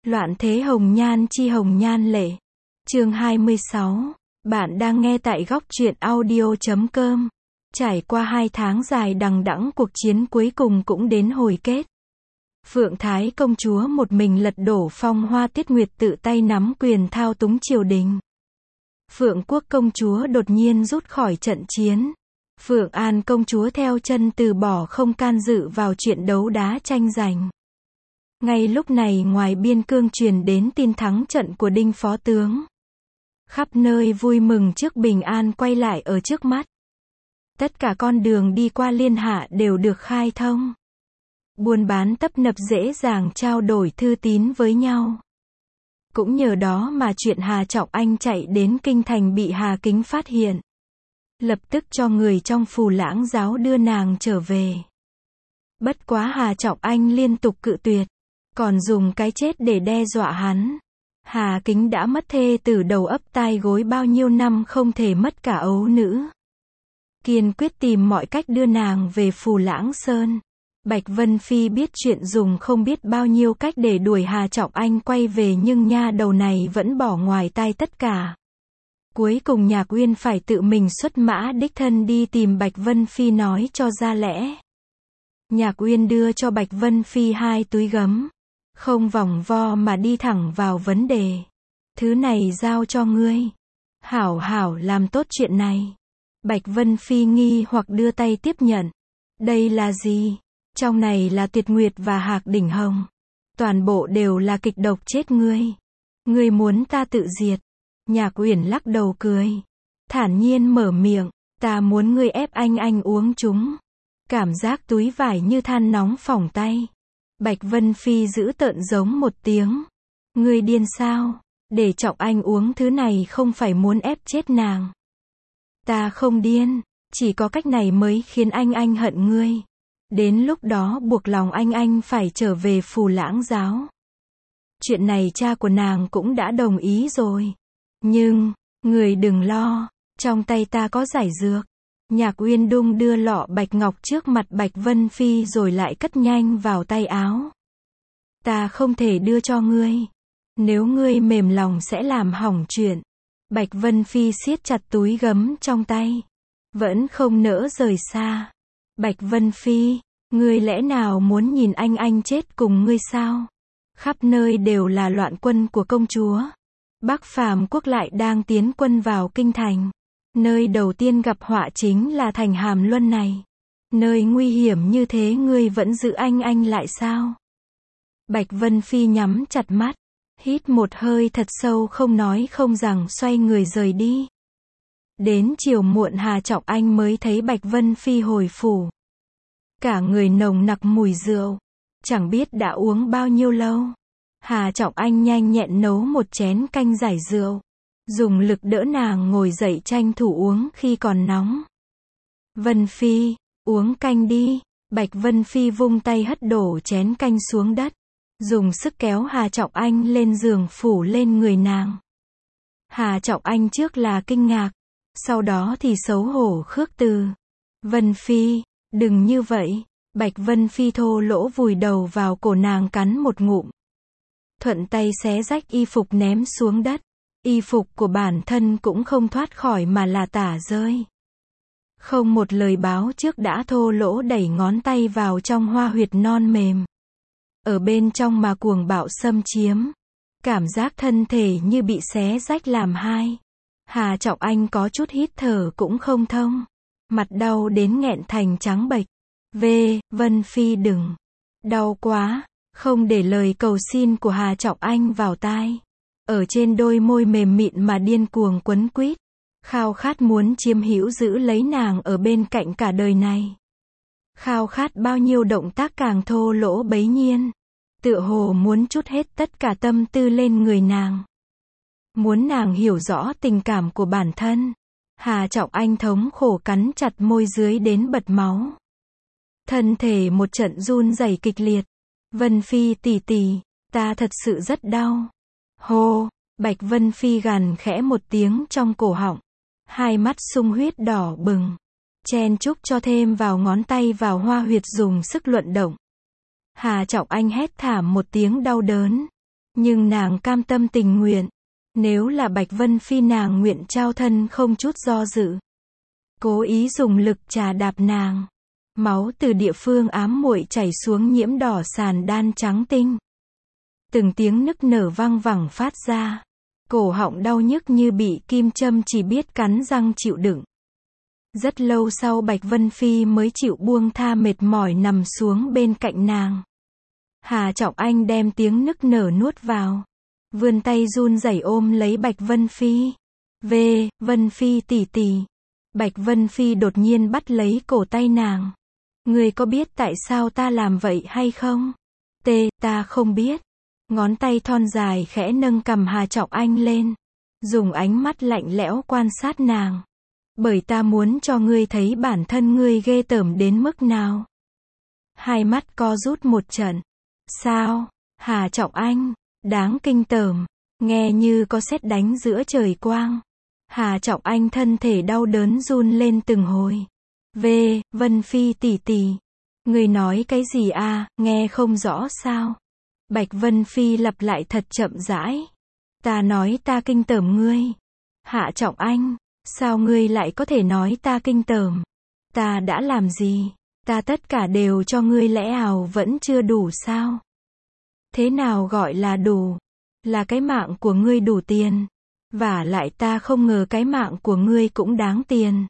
Loạn thế hồng nhan chi hồng nhan lệ. Chương 26. Bạn đang nghe tại góc truyện audio.com. Trải qua 2 tháng dài đằng đẵng, cuộc chiến cuối cùng cũng đến hồi kết. Phượng Thái công chúa một mình lật đổ Phong Hoa Tiết Nguyệt, tự tay nắm quyền thao túng triều đình. Phượng Quốc công chúa đột nhiên rút khỏi trận chiến. Phượng An công chúa theo chân từ bỏ, không can dự vào chuyện đấu đá tranh giành. Ngay lúc này ngoài biên cương truyền đến tin thắng trận của Đinh phó tướng. Khắp nơi vui mừng trước bình an quay lại ở trước mắt. Tất cả con đường đi qua Liên Hạ đều được khai thông. Buôn bán tấp nập, dễ dàng trao đổi thư tín với nhau. Cũng nhờ đó mà chuyện Hà Trọng Anh chạy đến kinh thành bị Hà Kính phát hiện. Lập tức cho người trong Phù Lãng giáo đưa nàng trở về. Bất quá Hà Trọng Anh liên tục cự tuyệt, còn dùng cái chết để đe dọa hắn. Hà Kính đã mất thê tử đầu ấp tai gối bao nhiêu năm, không thể mất cả ấu nữ. Kiên quyết tìm mọi cách đưa nàng về Phù Lãng Sơn. Bạch Vân Phi biết chuyện, dùng không biết bao nhiêu cách để đuổi Hà Trọng Anh quay về, nhưng nha đầu này vẫn bỏ ngoài tai tất cả. Cuối cùng Nhạc Uyên phải tự mình xuất mã đích thân đi tìm Bạch Vân Phi nói cho ra lẽ. Nhạc Uyên đưa cho Bạch Vân Phi 2 túi gấm. Không vòng vo mà đi thẳng vào vấn đề. Thứ này giao cho ngươi. Hảo hảo làm tốt chuyện này. Bạch Vân Phi nghi hoặc đưa tay tiếp nhận. Đây là gì? Trong này là Tuyệt Nguyệt và Hạc Đỉnh Hồng. Toàn bộ đều là kịch độc chết ngươi. Ngươi muốn ta tự diệt? Nhạc Uyển lắc đầu cười. Thản nhiên mở miệng. Ta muốn ngươi ép anh uống chúng. Cảm giác túi vải như than nóng phỏng tay. Bạch Vân Phi giữ tợn giống một tiếng. Ngươi điên sao? Để Trọng Anh uống thứ này không phải muốn ép chết nàng. Ta không điên. Chỉ có cách này mới khiến anh hận ngươi. Đến lúc đó buộc lòng anh phải trở về Phù Lãng giáo. Chuyện này cha của nàng cũng đã đồng ý rồi. Nhưng, người đừng lo. Trong tay ta có giải dược. Nhạc Uyên đung đưa lọ bạch ngọc trước mặt Bạch Vân Phi rồi lại cất nhanh vào tay áo. Ta không thể đưa cho ngươi. Nếu ngươi mềm lòng sẽ làm hỏng chuyện. Bạch Vân Phi siết chặt túi gấm trong tay. Vẫn không nỡ rời xa. Bạch Vân Phi, ngươi lẽ nào muốn nhìn anh chết cùng ngươi sao? Khắp nơi đều là loạn quân của công chúa. Bắc Phàm quốc lại đang tiến quân vào kinh thành. Nơi đầu tiên gặp họa chính là thành Hàm Luân này. Nơi nguy hiểm như thế ngươi vẫn giữ anh lại sao? Bạch Vân Phi nhắm chặt mắt, hít một hơi thật sâu, không nói không rằng xoay người rời đi. Đến chiều muộn Hà Trọng Anh mới thấy Bạch Vân Phi hồi phủ. Cả người nồng nặc mùi rượu, chẳng biết đã uống bao nhiêu lâu. Hà Trọng Anh nhanh nhẹn nấu một chén canh giải rượu. Dùng lực đỡ nàng ngồi dậy, tranh thủ uống khi còn nóng. Vân Phi, uống canh đi. Bạch Vân Phi vung tay hất đổ chén canh xuống đất. Dùng sức kéo Hà Trọng Anh lên giường phủ lên người nàng. Hà Trọng Anh trước là kinh ngạc, sau đó thì xấu hổ khước từ. Vân Phi, đừng như vậy. Bạch Vân Phi thô lỗ vùi đầu vào cổ nàng cắn một ngụm. Thuận tay xé rách y phục ném xuống đất. Y phục của bản thân cũng không thoát khỏi mà là tả rơi. Không một lời báo trước đã thô lỗ đẩy ngón tay vào trong hoa huyệt non mềm. Ở bên trong mà cuồng bạo xâm chiếm. Cảm giác thân thể như bị xé rách làm hai. Hà Trọng Anh có chút hít thở cũng không thông. Mặt đau đến nghẹn thành trắng bệch. Vân Phi đừng. Đau quá. Không để lời cầu xin của Hà Trọng Anh vào tai. Ở trên đôi môi mềm mịn mà điên cuồng quấn quýt. Khao khát muốn chiếm hữu giữ lấy nàng ở bên cạnh cả đời này. Khao khát bao nhiêu động tác càng thô lỗ bấy nhiên. Tựa hồ muốn trút hết tất cả tâm tư lên người nàng. Muốn nàng hiểu rõ tình cảm của bản thân. Hà Trọng Anh thống khổ cắn chặt môi dưới đến bật máu. Thân thể một trận run rẩy kịch liệt. Vân Phi tỷ tỷ, ta thật sự rất đau. Hô, Bạch Vân Phi gằn khẽ một tiếng trong cổ họng. Hai mắt sung huyết đỏ bừng. Chen chúc cho thêm vào ngón tay vào hoa huyệt, dùng sức luận động. Hà Trọng Anh hét thảm một tiếng đau đớn. Nhưng nàng cam tâm tình nguyện. Nếu là Bạch Vân Phi nàng nguyện trao thân không chút do dự. Cố ý dùng lực trà đạp nàng. Máu từ địa phương ám muội chảy xuống nhiễm đỏ sàn đan trắng tinh. Từng tiếng nức nở vang vẳng phát ra. Cổ họng đau nhức như bị kim châm chỉ biết cắn răng chịu đựng. Rất lâu sau Bạch Vân Phi mới chịu buông tha mệt mỏi nằm xuống bên cạnh nàng. Hà Trọng Anh đem tiếng nức nở nuốt vào. Vươn tay run rẩy ôm lấy Bạch Vân Phi. Vân Phi tỷ tỷ. Bạch Vân Phi đột nhiên bắt lấy cổ tay nàng. Ngươi có biết tại sao ta làm vậy hay không? Ta không biết. Ngón tay thon dài khẽ nâng cằm Hà Trọng Anh lên. Dùng ánh mắt lạnh lẽo quan sát nàng. Bởi ta muốn cho ngươi thấy bản thân ngươi ghê tởm đến mức nào. Hai mắt co rút một trận. Sao? Hà Trọng Anh, đáng kinh tởm. Nghe như có sét đánh giữa trời quang. Hà Trọng Anh thân thể đau đớn run lên từng hồi. Vân Phi tỷ tỷ. Ngươi nói cái gì à, nghe không rõ sao? Bạch Vân Phi lặp lại thật chậm rãi. Ta nói ta kinh tởm ngươi. Hạ Trọng Anh, sao ngươi lại có thể nói ta kinh tởm? Ta đã làm gì? Ta tất cả đều cho ngươi lẽ ào vẫn chưa đủ sao? Thế nào gọi là đủ? Là cái mạng của ngươi đủ tiền. Vả lại ta không ngờ cái mạng của ngươi cũng đáng tiền.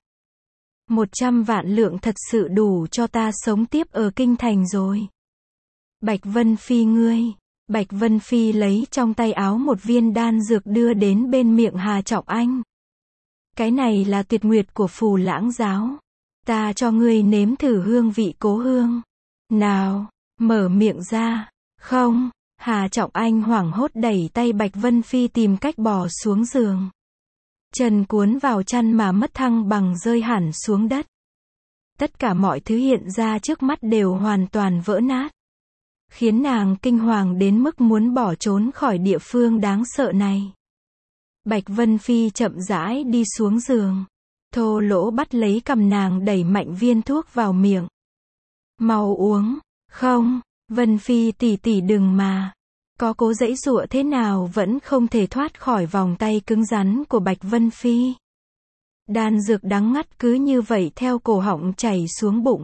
100 vạn lượng thật sự đủ cho ta sống tiếp ở kinh thành rồi. Bạch Vân Phi ngươi. Bạch Vân Phi lấy trong tay áo một viên đan dược đưa đến bên miệng Hà Trọng Anh. Cái này là tuyệt nguyệt của Phù Lãng giáo. Ta cho ngươi nếm thử hương vị cố hương. Nào, mở miệng ra. Không. Hà Trọng Anh hoảng hốt đẩy tay Bạch Vân Phi tìm cách bò xuống giường. Chân cuốn vào chăn mà mất thăng bằng rơi hẳn xuống đất. Tất cả mọi thứ hiện ra trước mắt đều hoàn toàn vỡ nát. Khiến nàng kinh hoàng đến mức muốn bỏ trốn khỏi địa phương đáng sợ này. Bạch Vân Phi chậm rãi đi xuống giường. Thô lỗ bắt lấy cằm nàng đẩy mạnh viên thuốc vào miệng. Mau uống. Không, Vân Phi tỷ tỷ đừng mà. Có cố giãy giụa thế nào vẫn không thể thoát khỏi vòng tay cứng rắn của Bạch Vân Phi. Đan dược đắng ngắt cứ như vậy theo cổ họng chảy xuống bụng.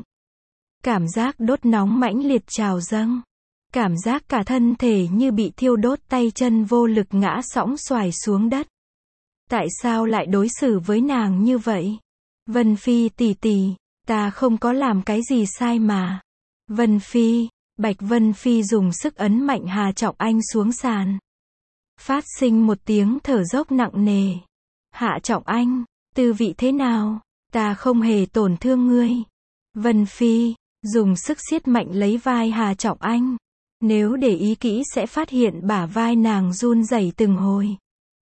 Cảm giác đốt nóng mãnh liệt trào dâng. Cảm giác cả thân thể như bị thiêu đốt, tay chân vô lực ngã sõng xoài xuống đất. Tại sao lại đối xử với nàng như vậy? Vân Phi tỷ tỷ, ta không có làm cái gì sai mà. Vân Phi, Bạch Vân Phi dùng sức ấn mạnh Hà Trọng Anh xuống sàn. Phát sinh một tiếng thở dốc nặng nề. Hạ Trọng Anh, tư vị thế nào? Ta không hề tổn thương ngươi. Vân Phi, dùng sức siết mạnh lấy vai Hà Trọng Anh. Nếu để ý kỹ sẽ phát hiện bả vai nàng run rẩy từng hồi.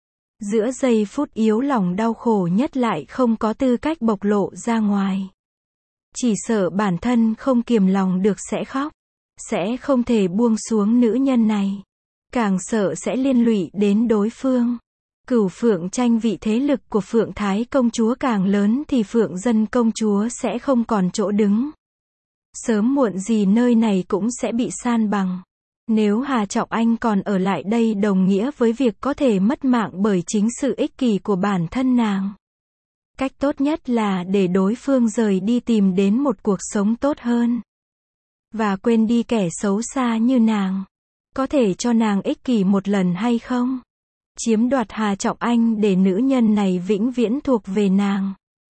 Giữa giây phút yếu lòng đau khổ nhất lại không có tư cách bộc lộ ra ngoài. Chỉ sợ bản thân không kiềm lòng được sẽ khóc. Sẽ không thể buông xuống nữ nhân này. Càng sợ sẽ liên lụy đến đối phương. Cửu Phượng tranh vị thế lực của Phượng Thái công chúa càng lớn thì Phượng Dân công chúa sẽ không còn chỗ đứng. Sớm muộn gì nơi này cũng sẽ bị san bằng. Nếu Hà Trọng Anh còn ở lại đây đồng nghĩa với việc có thể mất mạng bởi chính sự ích kỷ của bản thân nàng. Cách tốt nhất là để đối phương rời đi tìm đến một cuộc sống tốt hơn. Và quên đi kẻ xấu xa như nàng. Có thể cho nàng ích kỷ một lần hay không? Chiếm đoạt Hà Trọng Anh để nữ nhân này vĩnh viễn thuộc về nàng.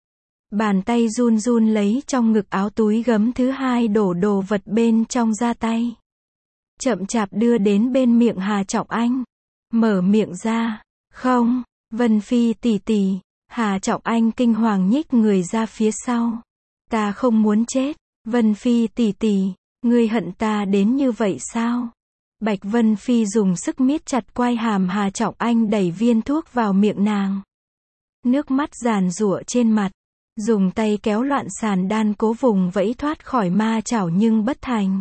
Bàn tay run run lấy trong ngực áo túi gấm thứ hai đổ đồ vật bên trong ra tay. Chậm chạp đưa đến bên miệng Hà Trọng Anh. Mở miệng ra. Không, Vân Phi tỷ tỷ. Hà Trọng Anh kinh hoàng nhích người ra phía sau. Ta không muốn chết. Vân Phi tỷ tỷ, ngươi hận ta đến như vậy sao? Bạch Vân Phi dùng sức miết chặt quai hàm Hà Trọng Anh đẩy viên thuốc vào miệng nàng. Nước mắt giàn giụa trên mặt. Dùng tay kéo loạn sàn đan cố vùng vẫy thoát khỏi ma chảo nhưng bất thành.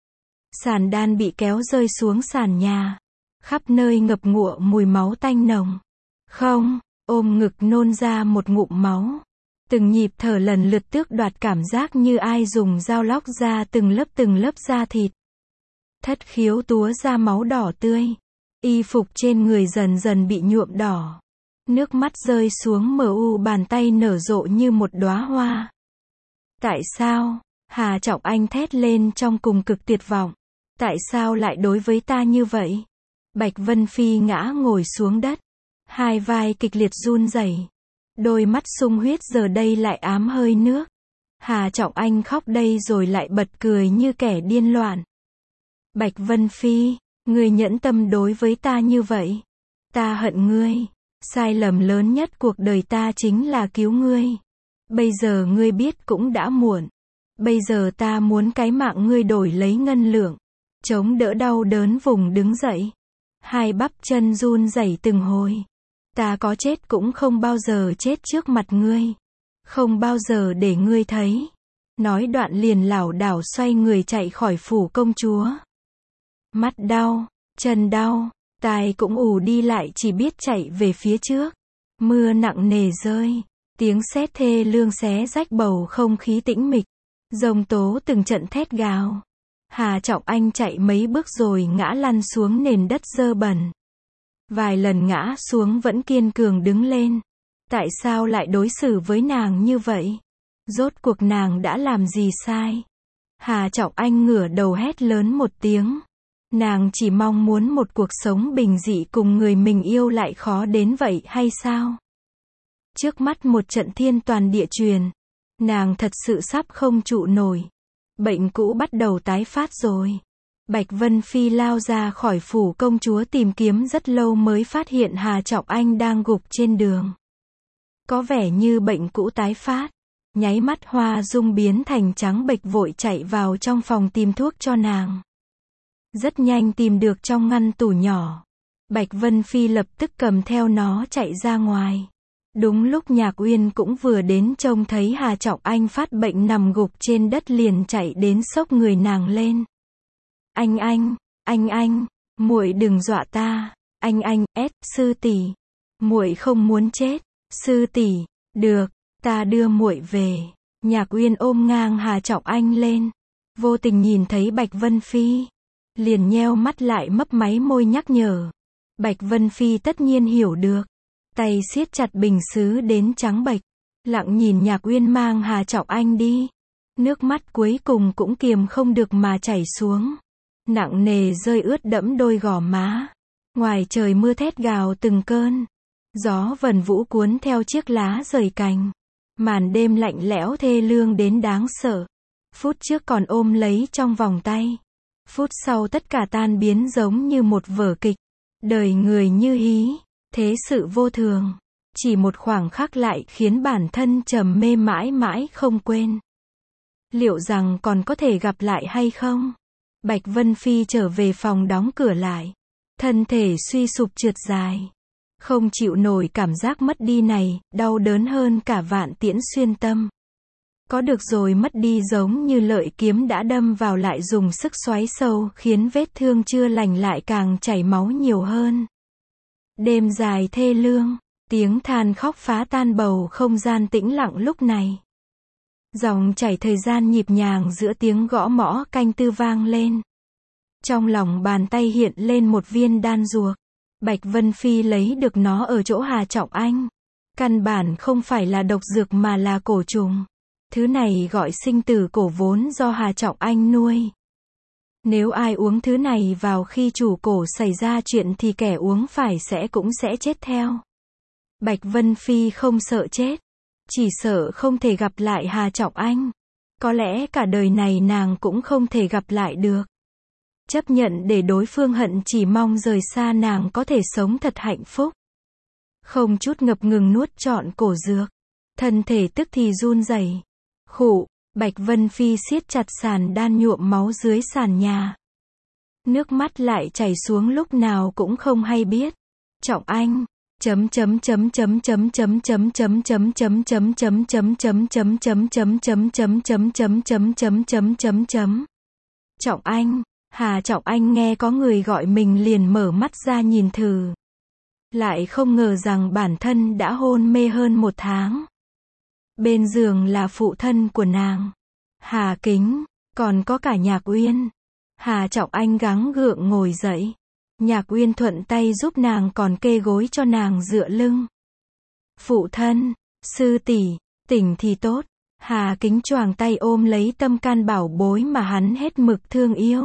Sàn đan bị kéo rơi xuống sàn nhà. Khắp nơi ngập ngụa mùi máu tanh nồng. Không, ôm ngực nôn ra một ngụm máu. Từng nhịp thở lần lượt tước đoạt cảm giác như ai dùng dao lóc ra từng lớp da thịt. Thất khiếu túa ra máu đỏ tươi. Y phục trên người dần dần bị nhuộm đỏ. Nước mắt rơi xuống bàn tay nở rộ như một đóa hoa. Tại sao? Hà Trọng Anh thét lên trong cùng cực tuyệt vọng. Tại sao lại đối với ta như vậy? Bạch Vân Phi ngã ngồi xuống đất. Hai vai kịch liệt run rẩy. Đôi mắt sung huyết giờ đây lại ám hơi nước. Hà Trọng Anh khóc đây rồi lại bật cười như kẻ điên loạn. Bạch Vân Phi, ngươi nhẫn tâm đối với ta như vậy. Ta hận ngươi. Sai lầm lớn nhất cuộc đời ta chính là cứu ngươi. Bây giờ ngươi biết cũng đã muộn. Bây giờ ta muốn cái mạng ngươi đổi lấy ngân lượng. Chống đỡ đau đớn vùng đứng dậy. Hai bắp chân run rẩy từng hồi. Ta có chết cũng không bao giờ chết trước mặt ngươi. Không bao giờ để ngươi thấy. Nói đoạn liền lảo đảo xoay người chạy khỏi phủ công chúa. Mắt đau, chân đau, tai cũng ù đi lại chỉ biết chạy về phía trước. Mưa nặng nề rơi. Tiếng sét thê lương xé rách bầu không khí tĩnh mịch. Giông tố từng trận thét gào. Hà Trọng Anh chạy mấy bước rồi ngã lăn xuống nền đất dơ bẩn. Vài lần ngã xuống vẫn kiên cường đứng lên. Tại sao lại đối xử với nàng như vậy? Rốt cuộc nàng đã làm gì sai? Hà Trọng Anh ngửa đầu hét lớn một tiếng. Nàng chỉ mong muốn một cuộc sống bình dị cùng người mình yêu lại khó đến vậy hay sao? Trước mắt một trận thiên toàn địa truyền. Nàng thật sự sắp không trụ nổi. Bệnh cũ bắt đầu tái phát rồi. Bạch Vân Phi lao ra khỏi phủ công chúa tìm kiếm rất lâu mới phát hiện Hà Trọng Anh đang gục trên đường. Có vẻ như bệnh cũ tái phát. Nháy mắt Hoa Dung biến thành trắng bệch vội chạy vào trong phòng tìm thuốc cho nàng. Rất nhanh tìm được trong ngăn tủ nhỏ. Bạch Vân Phi lập tức cầm theo nó chạy ra ngoài. Đúng lúc Nhạc Uyên cũng vừa đến trông thấy Hà Trọng Anh phát bệnh nằm gục trên đất liền chạy đến xốc người nàng lên. Anh, muội đừng dọa ta. Sư tỷ, muội không muốn chết. Sư tỷ, được, ta đưa muội về. Nhạc Uyên ôm ngang Hà Trọng Anh lên. Vô tình nhìn thấy Bạch Vân Phi. Liền nheo mắt lại mấp máy môi nhắc nhở. Bạch Vân Phi tất nhiên hiểu được. Tay siết chặt bình sứ đến trắng bệch. Lặng nhìn Nhạc Uyên mang Hà Trọng Anh đi. Nước mắt cuối cùng cũng kiềm không được mà chảy xuống. Nặng nề rơi ướt đẫm đôi gò má. Ngoài trời mưa thét gào từng cơn. Gió vần vũ cuốn theo chiếc lá rời cành. Màn đêm lạnh lẽo thê lương đến đáng sợ. Phút trước còn ôm lấy trong vòng tay. Phút sau tất cả tan biến giống như một vở kịch. Đời người như hí. Thế sự vô thường. Chỉ một khoảng khắc lại khiến bản thân trầm mê mãi mãi không quên. Liệu rằng còn có thể gặp lại hay không? Bạch Vân Phi trở về phòng đóng cửa lại. Thân thể suy sụp trượt dài. Không chịu nổi cảm giác mất đi này, đau đớn hơn cả vạn tiễn xuyên tâm. Có được rồi mất đi giống như lợi kiếm đã đâm vào lại dùng sức xoáy sâu khiến vết thương chưa lành lại càng chảy máu nhiều hơn. Đêm dài thê lương, tiếng than khóc phá tan bầu không gian tĩnh lặng lúc này. Dòng chảy thời gian nhịp nhàng giữa tiếng gõ mõ canh tư vang lên. Trong lòng bàn tay hiện lên một viên đan ruột. Bạch Vân Phi lấy được nó ở chỗ Hà Trọng Anh. Căn bản không phải là độc dược mà là cổ trùng. Thứ này gọi sinh tử cổ vốn do Hà Trọng Anh nuôi. Nếu ai uống thứ này vào khi chủ cổ xảy ra chuyện thì kẻ uống phải cũng sẽ chết theo. Bạch Vân Phi không sợ chết. Chỉ sợ không thể gặp lại Hà Trọng Anh. Có lẽ cả đời này nàng cũng không thể gặp lại được. Chấp nhận để đối phương hận chỉ mong rời xa nàng có thể sống thật hạnh phúc. Không chút ngập ngừng nuốt trọn cổ dược. Thân thể tức thì run rẩy. Khụ, Bạch Vân Phi siết chặt sàn đan nhuộm máu dưới sàn nhà. Nước mắt lại chảy xuống lúc nào cũng không hay biết. Trọng Anh. Trọng Anh. Hà Trọng Anh nghe có người gọi mình liền mở mắt ra nhìn thử. Lại không ngờ rằng bản thân đã hôn mê hơn 1 tháng. Bên giường là phụ thân của nàng. Hà Kính, còn có cả Nhạc Uyên. Hà Trọng Anh gắng gượng ngồi dậy. Nhạc Uyên thuận tay giúp nàng còn kê gối cho nàng dựa lưng. Phụ thân, sư tỷ, tỉnh thì tốt. Hà Kính choàng tay ôm lấy tâm can bảo bối mà hắn hết mực thương yêu.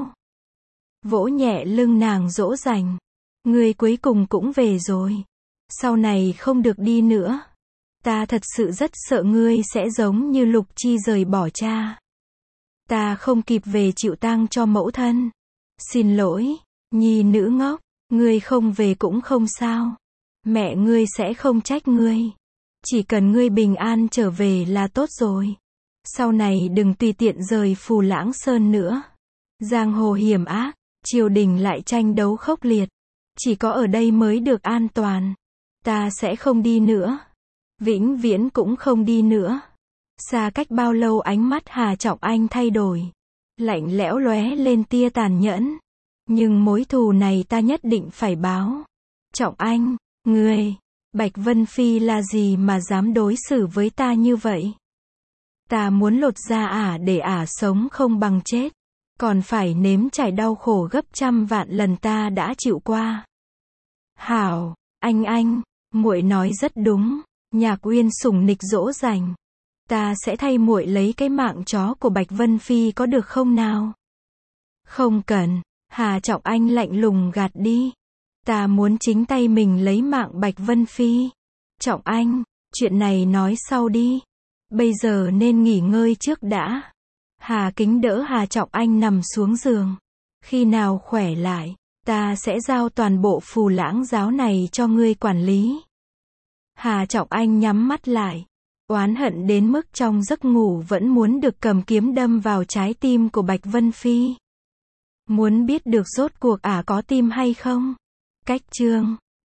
Vỗ nhẹ lưng nàng dỗ dành. Ngươi cuối cùng cũng về rồi. Sau này không được đi nữa. Ta thật sự rất sợ ngươi sẽ giống như Lục Chi rời bỏ cha. Ta không kịp về chịu tang cho mẫu thân. Xin lỗi, nhi nữ ngốc, ngươi không về cũng không sao. Mẹ ngươi sẽ không trách ngươi. Chỉ cần ngươi bình an trở về là tốt rồi. Sau này đừng tùy tiện rời Phù Lãng Sơn nữa. Giang hồ hiểm ác, triều đình lại tranh đấu khốc liệt. Chỉ có ở đây mới được an toàn. Ta sẽ không đi nữa. Vĩnh viễn cũng không đi nữa. Xa cách bao lâu ánh mắt Hà Trọng Anh thay đổi. Lạnh lẽo lóe lên tia tàn nhẫn. Nhưng mối thù này ta nhất định phải báo. Trọng Anh, ngươi, Bạch Vân Phi là gì mà dám đối xử với ta như vậy? Ta muốn lột da ả để ả sống không bằng chết. Còn phải nếm trải đau khổ gấp trăm vạn lần ta đã chịu qua. Hảo, anh, muội nói rất đúng. Nhạc Uyên sủng nịch dỗ dành. Ta sẽ thay muội lấy cái mạng chó của Bạch Vân Phi có được không nào? Không cần. Hà Trọng Anh lạnh lùng gạt đi. Ta muốn chính tay mình lấy mạng Bạch Vân Phi. Trọng Anh, chuyện này nói sau đi. Bây giờ nên nghỉ ngơi trước đã. Hà Kính đỡ Hà Trọng Anh nằm xuống giường. Khi nào khỏe lại, ta sẽ giao toàn bộ Phù Lãng giáo này cho ngươi quản lý. Hà Trọng Anh nhắm mắt lại. Oán hận đến mức trong giấc ngủ vẫn muốn được cầm kiếm đâm vào trái tim của Bạch Vân Phi. Muốn biết được rốt cuộc ả có tim hay không? Cách chương